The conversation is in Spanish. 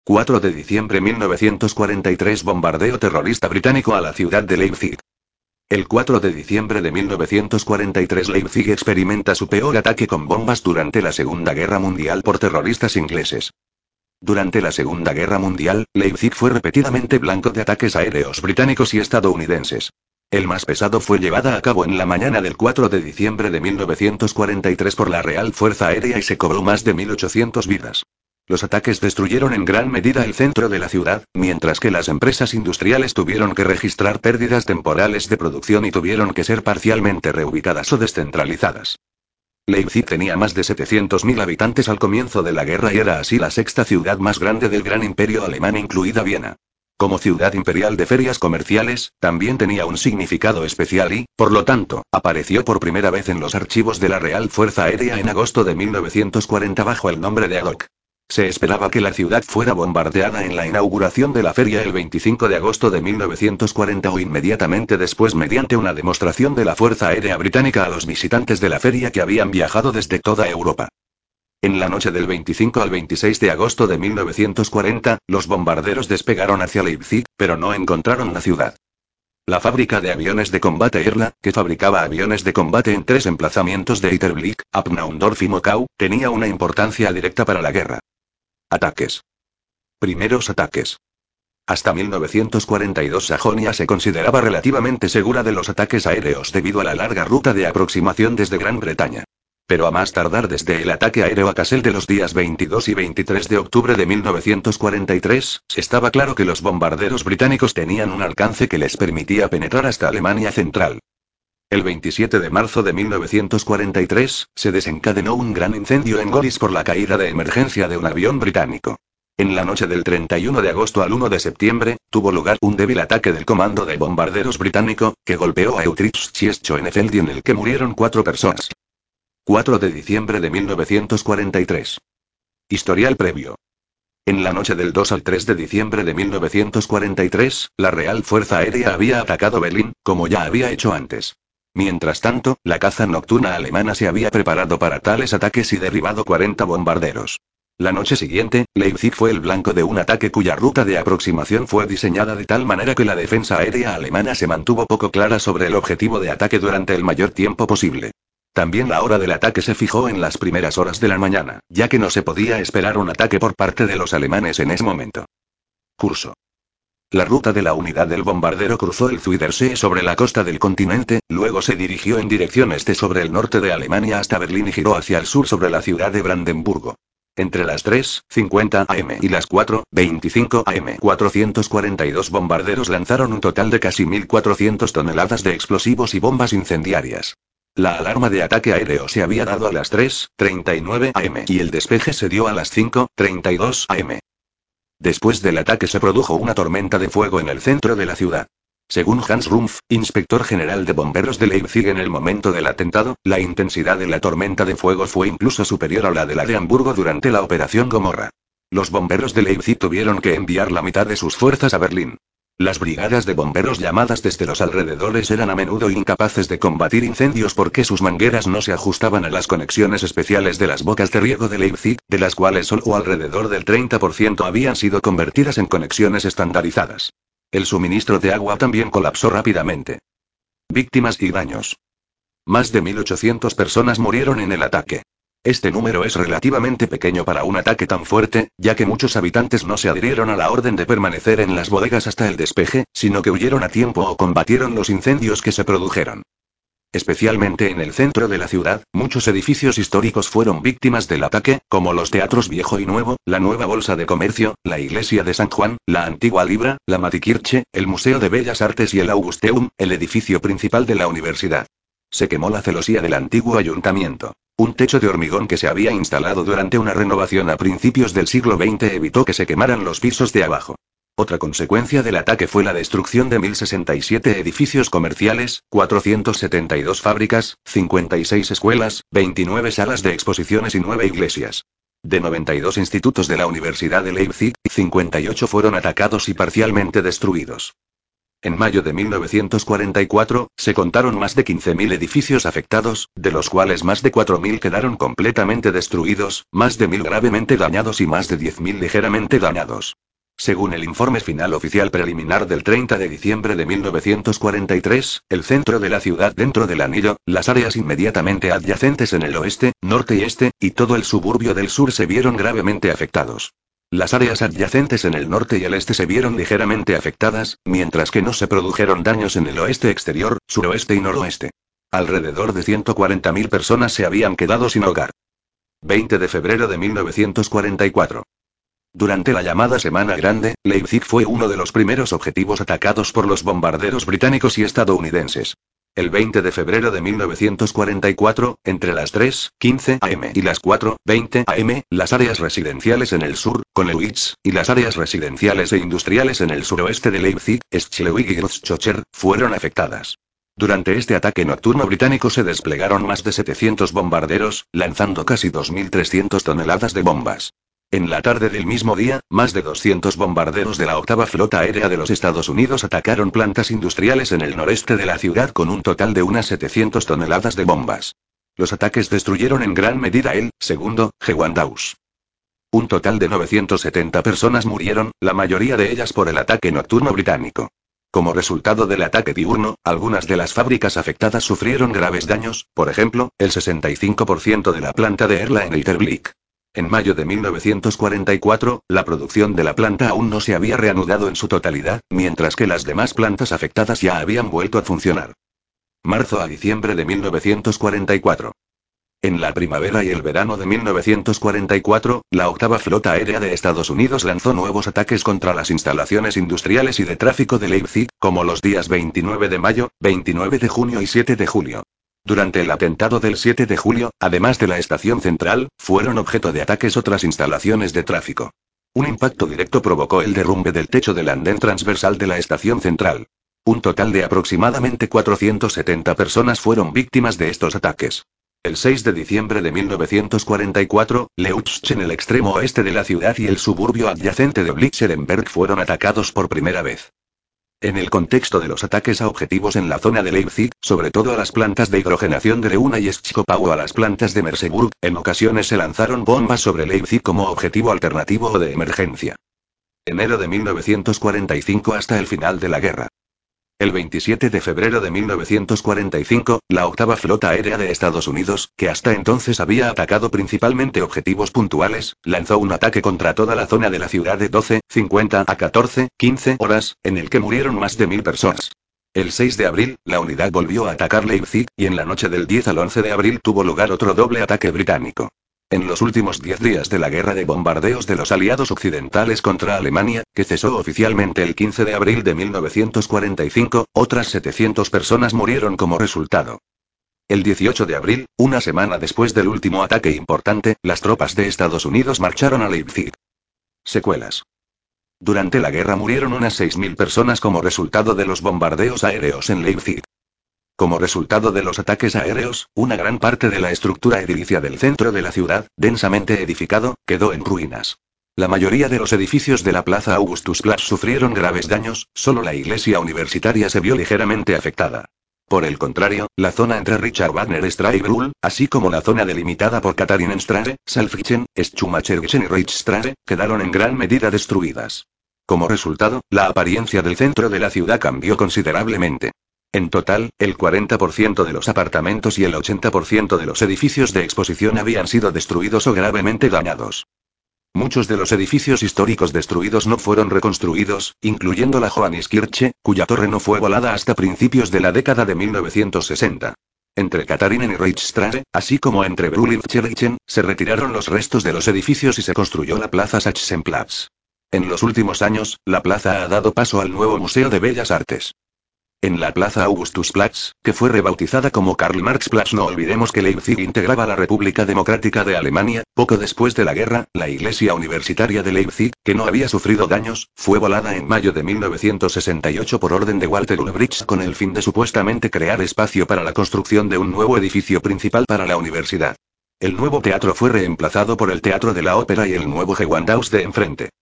4 de diciembre 1943 Bombardeo terrorista británico a la ciudad de Leipzig. El 4 de diciembre de 1943 Leipzig experimenta su peor ataque con bombas durante la Segunda Guerra Mundial por terroristas ingleses. Durante la Segunda Guerra Mundial, Leipzig fue repetidamente blanco de ataques aéreos británicos y estadounidenses. El más pesado fue llevada a cabo en la mañana del 4 de diciembre de 1943 por la Real Fuerza Aérea y se cobró más de 1.800 vidas. Los ataques destruyeron en gran medida el centro de la ciudad, mientras que las empresas industriales tuvieron que registrar pérdidas temporales de producción y tuvieron que ser parcialmente reubicadas o descentralizadas. Leipzig tenía más de 700.000 habitantes al comienzo de la guerra y era así la sexta ciudad más grande del gran imperio alemán, incluida Viena. Como ciudad imperial de ferias comerciales, también tenía un significado especial y, por lo tanto, apareció por primera vez en los archivos de la Real Fuerza Aérea en agosto de 1940 bajo el nombre de Adoc. Se esperaba que la ciudad fuera bombardeada en la inauguración de la feria el 25 de agosto de 1940 o inmediatamente después mediante una demostración de la Fuerza Aérea Británica a los visitantes de la feria que habían viajado desde toda Europa. En la noche del 25 al 26 de agosto de 1940, los bombarderos despegaron hacia Leipzig, pero no encontraron la ciudad. La fábrica de aviones de combate Erla, que fabricaba aviones de combate en 3 emplazamientos de Itterblick, Abnaundorf y Mokau, tenía una importancia directa para la guerra. Ataques. Primeros ataques. Hasta 1942 Sajonia se consideraba relativamente segura de los ataques aéreos debido a la larga ruta de aproximación desde Gran Bretaña. Pero a más tardar desde el ataque aéreo a Kassel de los días 22 y 23 de octubre de 1943, estaba claro que los bombarderos británicos tenían un alcance que les permitía penetrar hasta Alemania Central. El 27 de marzo de 1943, se desencadenó un gran incendio en Goris por la caída de emergencia de un avión británico. En la noche del 31 de agosto al 1 de septiembre, tuvo lugar un débil ataque del comando de bombarderos británico, que golpeó a Eutrich-Schonefeld y en el que murieron 4 personas. 4 de diciembre de 1943. Historial previo. En la noche del 2 al 3 de diciembre de 1943, la Real Fuerza Aérea había atacado Berlín, como ya había hecho antes. Mientras tanto, la caza nocturna alemana se había preparado para tales ataques y derribado 40 bombarderos. La noche siguiente, Leipzig fue el blanco de un ataque cuya ruta de aproximación fue diseñada de tal manera que la defensa aérea alemana se mantuvo poco clara sobre el objetivo de ataque durante el mayor tiempo posible. También la hora del ataque se fijó en las primeras horas de la mañana, ya que no se podía esperar un ataque por parte de los alemanes en ese momento. Curso. La ruta de la unidad del bombardero cruzó el Zuidersee sobre la costa del continente, luego se dirigió en dirección este sobre el norte de Alemania hasta Berlín y giró hacia el sur sobre la ciudad de Brandenburgo. Entre las 3:50 am y las 4:25 am, 442 bombarderos lanzaron un total de casi 1.400 toneladas de explosivos y bombas incendiarias. La alarma de ataque aéreo se había dado a las 3:39 am y el despeje se dio a las 5:32 am. Después del ataque se produjo una tormenta de fuego en el centro de la ciudad. Según Hans Rumpf, inspector general de bomberos de Leipzig en el momento del atentado, la intensidad de la tormenta de fuego fue incluso superior a la de Hamburgo durante la Operación Gomorra. Los bomberos de Leipzig tuvieron que enviar la mitad de sus fuerzas a Berlín. Las brigadas de bomberos llamadas desde los alrededores eran a menudo incapaces de combatir incendios porque sus mangueras no se ajustaban a las conexiones especiales de las bocas de riego de Leipzig, de las cuales solo alrededor del 30% habían sido convertidas en conexiones estandarizadas. El suministro de agua también colapsó rápidamente. Víctimas y daños. Más de 1.800 personas murieron en el ataque. Este número es relativamente pequeño para un ataque tan fuerte, ya que muchos habitantes no se adhirieron a la orden de permanecer en las bodegas hasta el despeje, sino que huyeron a tiempo o combatieron los incendios que se produjeron. Especialmente en el centro de la ciudad, muchos edificios históricos fueron víctimas del ataque, como los teatros Viejo y Nuevo, la Nueva Bolsa de Comercio, la Iglesia de San Juan, la Antigua Libra, la Matikirche, el Museo de Bellas Artes y el Augusteum, el edificio principal de la universidad. Se quemó la celosía del antiguo ayuntamiento. Un techo de hormigón que se había instalado durante una renovación a principios del siglo XX evitó que se quemaran los pisos de abajo. Otra consecuencia del ataque fue la destrucción de 1.067 edificios comerciales, 472 fábricas, 56 escuelas, 29 salas de exposiciones y 9 iglesias. De 92 institutos de la Universidad de Leipzig, 58 fueron atacados y parcialmente destruidos. En mayo de 1944, se contaron más de 15.000 edificios afectados, de los cuales más de 4.000 quedaron completamente destruidos, más de 1.000 gravemente dañados y más de 10.000 ligeramente dañados. Según el informe final oficial preliminar del 30 de diciembre de 1943, el centro de la ciudad dentro del anillo, las áreas inmediatamente adyacentes en el oeste, norte y este, y todo el suburbio del sur se vieron gravemente afectados. Las áreas adyacentes en el norte y el este se vieron ligeramente afectadas, mientras que no se produjeron daños en el oeste exterior, suroeste y noroeste. Alrededor de 140.000 personas se habían quedado sin hogar. 20 de febrero de 1944. Durante la llamada Semana Grande, Leipzig fue uno de los primeros objetivos atacados por los bombarderos británicos y estadounidenses. El 20 de febrero de 1944, entre las 3:15 am y las 4:20 am, las áreas residenciales en el sur, Connewitz, y las áreas residenciales e industriales en el suroeste de Leipzig, Schleswig y Großschocher, fueron afectadas. Durante este ataque nocturno británico se desplegaron más de 700 bombarderos, lanzando casi 2.300 toneladas de bombas. En la tarde del mismo día, más de 200 bombarderos de la octava flota aérea de los Estados Unidos atacaron plantas industriales en el noreste de la ciudad con un total de unas 700 toneladas de bombas. Los ataques destruyeron en gran medida el segundo Gewandhaus. Un total de 970 personas murieron, la mayoría de ellas por el ataque nocturno británico. Como resultado del ataque diurno, algunas de las fábricas afectadas sufrieron graves daños, por ejemplo, el 65% de la planta de Erla en Eiterblick. En mayo de 1944, la producción de la planta aún no se había reanudado en su totalidad, mientras que las demás plantas afectadas ya habían vuelto a funcionar. Marzo a diciembre de 1944. En la primavera y el verano de 1944, la octava flota aérea de Estados Unidos lanzó nuevos ataques contra las instalaciones industriales y de tráfico de Leipzig, como los días 29 de mayo, 29 de junio y 7 de julio. Durante el atentado del 7 de julio, además de la estación central, fueron objeto de ataques otras instalaciones de tráfico. Un impacto directo provocó el derrumbe del techo del andén transversal de la estación central. Un total de aproximadamente 470 personas fueron víctimas de estos ataques. El 6 de diciembre de 1944, Leutsch en el extremo oeste de la ciudad y el suburbio adyacente de Blicherenberg fueron atacados por primera vez. En el contexto de los ataques a objetivos en la zona de Leipzig, sobre todo a las plantas de hidrogenación de Leuna y Schkopau o a las plantas de Merseburg, en ocasiones se lanzaron bombas sobre Leipzig como objetivo alternativo o de emergencia. Enero de 1945 hasta el final de la guerra. El 27 de febrero de 1945, la octava flota aérea de Estados Unidos, que hasta entonces había atacado principalmente objetivos puntuales, lanzó un ataque contra toda la zona de la ciudad de 12:50 a 14:15 horas, en el que murieron más de 1.000 personas. El 6 de abril, la unidad volvió a atacar Leipzig, y en la noche del 10 al 11 de abril tuvo lugar otro doble ataque británico. En los últimos 10 días de la guerra de bombardeos de los aliados occidentales contra Alemania, que cesó oficialmente el 15 de abril de 1945, otras 700 personas murieron como resultado. El 18 de abril, una semana después del último ataque importante, las tropas de Estados Unidos marcharon a Leipzig. Secuelas. Durante la guerra murieron unas 6.000 personas como resultado de los bombardeos aéreos en Leipzig. Como resultado de los ataques aéreos, una gran parte de la estructura edilicia del centro de la ciudad, densamente edificado, quedó en ruinas. La mayoría de los edificios de la Plaza Augustusplatz sufrieron graves daños, solo la iglesia universitaria se vio ligeramente afectada. Por el contrario, la zona entre Richard Wagner Straße y Brühl, así como la zona delimitada por Katharinenstraße, Salzgitter, Schumachergasse y Reichsstraße, quedaron en gran medida destruidas. Como resultado, la apariencia del centro de la ciudad cambió considerablemente. En total, el 40% de los apartamentos y el 80% de los edificios de exposición habían sido destruidos o gravemente dañados. Muchos de los edificios históricos destruidos no fueron reconstruidos, incluyendo la Johanniskirche, cuya torre no fue volada hasta principios de la década de 1960. Entre Katharinen y Reichsstraße, así como entre Brühl y Pfirchen, se retiraron los restos de los edificios y se construyó la Plaza Sachsenplatz. En los últimos años, la plaza ha dado paso al nuevo Museo de Bellas Artes. En la Plaza Augustusplatz, que fue rebautizada como Karl-Marx-Platz, no olvidemos que Leipzig integraba la República Democrática de Alemania. Poco después de la guerra, la iglesia universitaria de Leipzig, que no había sufrido daños, fue volada en mayo de 1968 por orden de Walter Ulbricht con el fin de supuestamente crear espacio para la construcción de un nuevo edificio principal para la universidad. El nuevo teatro fue reemplazado por el Teatro de la Ópera y el nuevo Gewandhaus de enfrente.